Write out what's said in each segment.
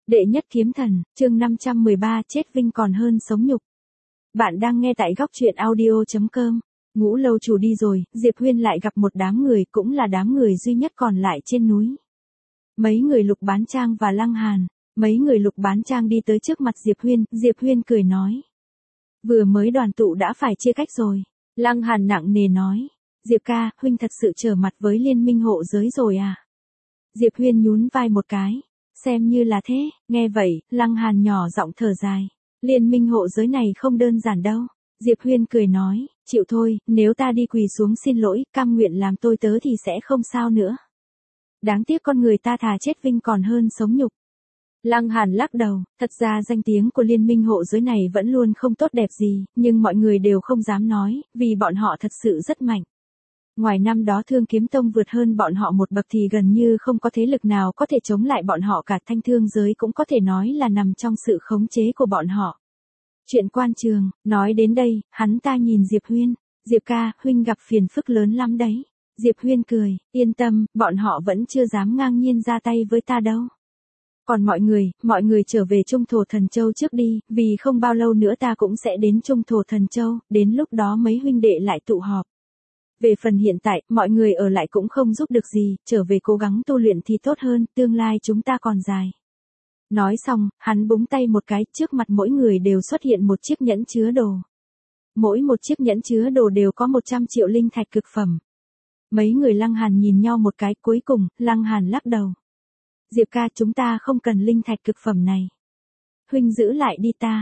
Đệ nhất kiếm thần, chương 513 chết vinh còn hơn sống nhục. Bạn đang nghe tại góc truyện audio.com. Ngũ lâu chủ đi rồi, Diệp Huyên lại gặp một đám người, cũng là đám người duy nhất còn lại trên núi. Mấy người Lục Bán Trang và Lăng Hàn. Mấy người Lục Bán Trang đi tới trước mặt Diệp Huyên cười nói. Vừa mới đoàn tụ đã phải chia cách rồi. Lăng Hàn nặng nề nói. Diệp ca, huynh thật sự trở mặt với liên minh hộ giới rồi à? Diệp Huyên nhún vai một cái. Xem như là thế, nghe vậy, Lăng Hàn nhỏ giọng thở dài. Liên minh hộ giới này không đơn giản đâu. Diệp Huyên cười nói, chịu thôi, nếu ta đi quỳ xuống xin lỗi, cam nguyện làm tôi tớ thì sẽ không sao nữa. Đáng tiếc con người ta thà chết vinh còn hơn sống nhục. Lăng Hàn lắc đầu, thật ra danh tiếng của liên minh hộ giới này vẫn luôn không tốt đẹp gì, nhưng mọi người đều không dám nói, vì bọn họ thật sự rất mạnh. Ngoài năm đó Thương Kiếm Tông vượt hơn bọn họ một bậc thì gần như không có thế lực nào có thể chống lại bọn họ cả, thanh thương giới cũng có thể nói là nằm trong sự khống chế của bọn họ. Chuyện quan trường, nói đến đây, hắn ta nhìn Diệp Huyên. Diệp ca, huynh gặp phiền phức lớn lắm đấy. Diệp Huyên cười, yên tâm, bọn họ vẫn chưa dám ngang nhiên ra tay với ta đâu. Còn mọi người trở về Trung Thổ Thần Châu trước đi, vì không bao lâu nữa ta cũng sẽ đến Trung Thổ Thần Châu, đến lúc đó mấy huynh đệ lại tụ họp. Về phần hiện tại, mọi người ở lại cũng không giúp được gì, trở về cố gắng tu luyện thì tốt hơn, tương lai chúng ta còn dài. Nói xong, hắn búng tay một cái, trước mặt mỗi người đều xuất hiện một chiếc nhẫn chứa đồ. Mỗi một chiếc nhẫn chứa đồ đều có 100 triệu linh thạch cực phẩm. Mấy người Lăng Hàn nhìn nhau một cái, cuối cùng, Lăng Hàn lắc đầu. Diệp ca, chúng ta không cần linh thạch cực phẩm này. Huynh giữ lại đi ta.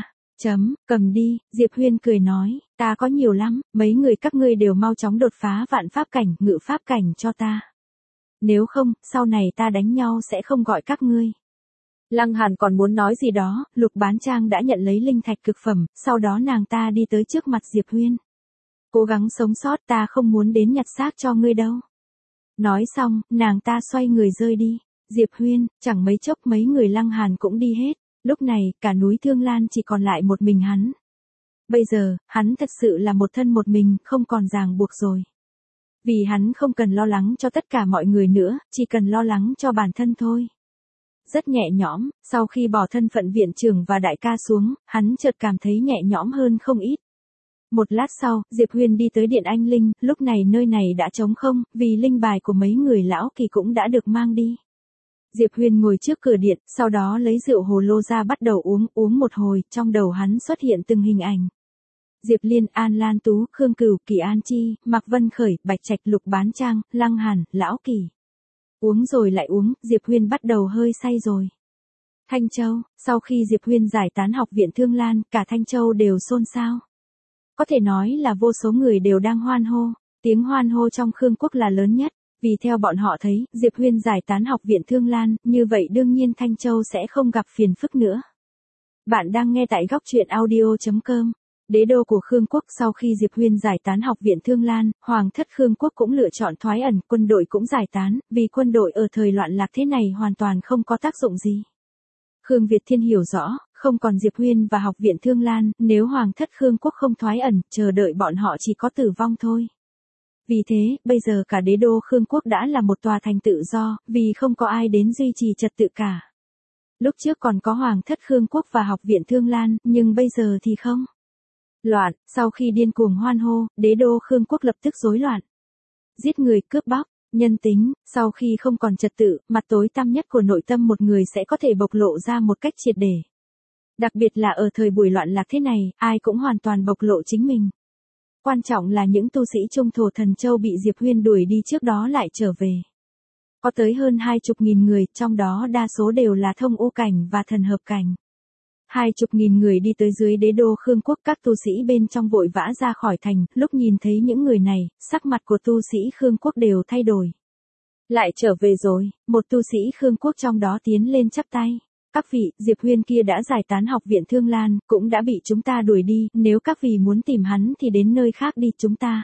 Cầm đi, Diệp Huyên cười nói, ta có nhiều lắm, mấy người các ngươi đều mau chóng đột phá vạn pháp cảnh, ngự pháp cảnh cho ta. Nếu không, sau này ta đánh nhau sẽ không gọi các ngươi. Lăng Hàn còn muốn nói gì đó, Lục Bán Trang đã nhận lấy linh thạch cực phẩm, sau đó nàng ta đi tới trước mặt Diệp Huyên. Cố gắng sống sót, ta không muốn đến nhặt xác cho ngươi đâu. Nói xong, nàng ta xoay người rơi đi. Diệp Huyên, chẳng mấy chốc mấy người Lăng Hàn cũng đi hết. Lúc này, cả núi Thương Lan chỉ còn lại một mình hắn. Bây giờ, hắn thật sự là một thân một mình, không còn ràng buộc rồi. Vì hắn không cần lo lắng cho tất cả mọi người nữa, chỉ cần lo lắng cho bản thân thôi. Rất nhẹ nhõm, sau khi bỏ thân phận viện trưởng và đại ca xuống, hắn chợt cảm thấy nhẹ nhõm hơn không ít. Một lát sau, Diệp Huyên đi tới Điện Anh Linh, lúc này nơi này đã trống không, vì linh bài của mấy người lão kỳ cũng đã được mang đi. Diệp Huyên ngồi trước cửa điện, sau đó lấy rượu hồ lô ra bắt đầu uống một hồi, trong đầu hắn xuất hiện từng hình ảnh. Diệp Liên, An Lan Tú, Khương Cửu, Kỳ An Chi, Mạc Vân Khởi, Bạch Trạch, Lục Bán Trang, Lăng Hàn, Lão Kỳ. Uống rồi lại uống, Diệp Huyên bắt đầu hơi say rồi. Thanh Châu, sau khi Diệp Huyên giải tán học viện Thương Lan, cả Thanh Châu đều xôn xao. Có thể nói là vô số người đều đang hoan hô, tiếng hoan hô trong Khương quốc là lớn nhất. Vì theo bọn họ thấy, Diệp Huyên giải tán học viện Thương Lan, như vậy đương nhiên Thanh Châu sẽ không gặp phiền phức nữa. Bạn đang nghe tại góc truyện audio.com. Đế đô của Khương quốc sau khi Diệp Huyên giải tán học viện Thương Lan, Hoàng thất Khương quốc cũng lựa chọn thoái ẩn, quân đội cũng giải tán, vì quân đội ở thời loạn lạc thế này hoàn toàn không có tác dụng gì. Khương Việt Thiên hiểu rõ, không còn Diệp Huyên và học viện Thương Lan, nếu Hoàng thất Khương quốc không thoái ẩn, chờ đợi bọn họ chỉ có tử vong thôi. Vì thế, bây giờ cả đế đô Khương quốc đã là một tòa thành tự do, vì không có ai đến duy trì trật tự cả. Lúc trước còn có Hoàng thất Khương quốc và học viện Thương Lan, nhưng bây giờ thì không. Loạn, sau khi điên cuồng hoan hô, đế đô Khương quốc lập tức rối loạn. Giết người, cướp bóc, nhân tính, sau khi không còn trật tự, mặt tối tăm nhất của nội tâm một người sẽ có thể bộc lộ ra một cách triệt để. Đặc biệt là ở thời buổi loạn lạc thế này, ai cũng hoàn toàn bộc lộ chính mình. Quan trọng là những tu sĩ Trung Thổ Thần Châu bị Diệp Huyên đuổi đi trước đó lại trở về. Có tới hơn 20.000 người, trong đó đa số đều là thông u cảnh và thần hợp cảnh. 20.000 người đi tới dưới đế đô Khương quốc, các tu sĩ bên trong vội vã ra khỏi thành, lúc nhìn thấy những người này, sắc mặt của tu sĩ Khương quốc đều thay đổi. Lại trở về rồi, một tu sĩ Khương quốc trong đó tiến lên chắp tay. Các vị, Diệp Huyên kia đã giải tán học viện Thương Lan, cũng đã bị chúng ta đuổi đi, nếu các vị muốn tìm hắn thì đến nơi khác đi chúng ta.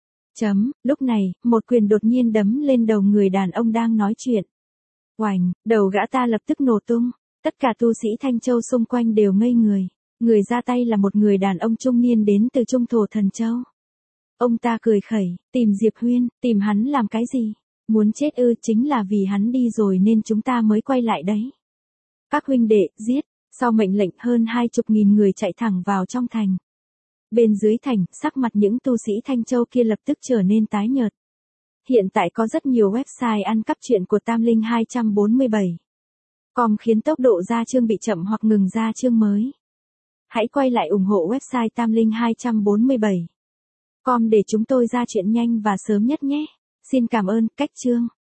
Lúc này, một quyền đột nhiên đấm lên đầu người đàn ông đang nói chuyện. Oành, đầu gã ta lập tức nổ tung, tất cả tu sĩ Thanh Châu xung quanh đều ngây người. Người ra tay là một người đàn ông trung niên đến từ Trung Thổ Thần Châu. Ông ta cười khẩy, tìm Diệp Huyên, tìm hắn làm cái gì? Muốn chết ư? Chính là vì hắn đi rồi nên chúng ta mới quay lại đấy. Các huynh đệ, giết. Sau mệnh lệnh hơn 20.000 người chạy thẳng vào trong thành. Bên dưới thành, sắc mặt những tu sĩ Thanh Châu kia lập tức trở nên tái nhợt. Hiện tại có rất nhiều website ăn cắp truyện của Tam Linh 247. Com khiến tốc độ ra chương bị chậm hoặc ngừng ra chương mới. Hãy quay lại ủng hộ website Tam Linh 247. Com để chúng tôi ra chuyện nhanh và sớm nhất nhé. Xin cảm ơn, cách chương.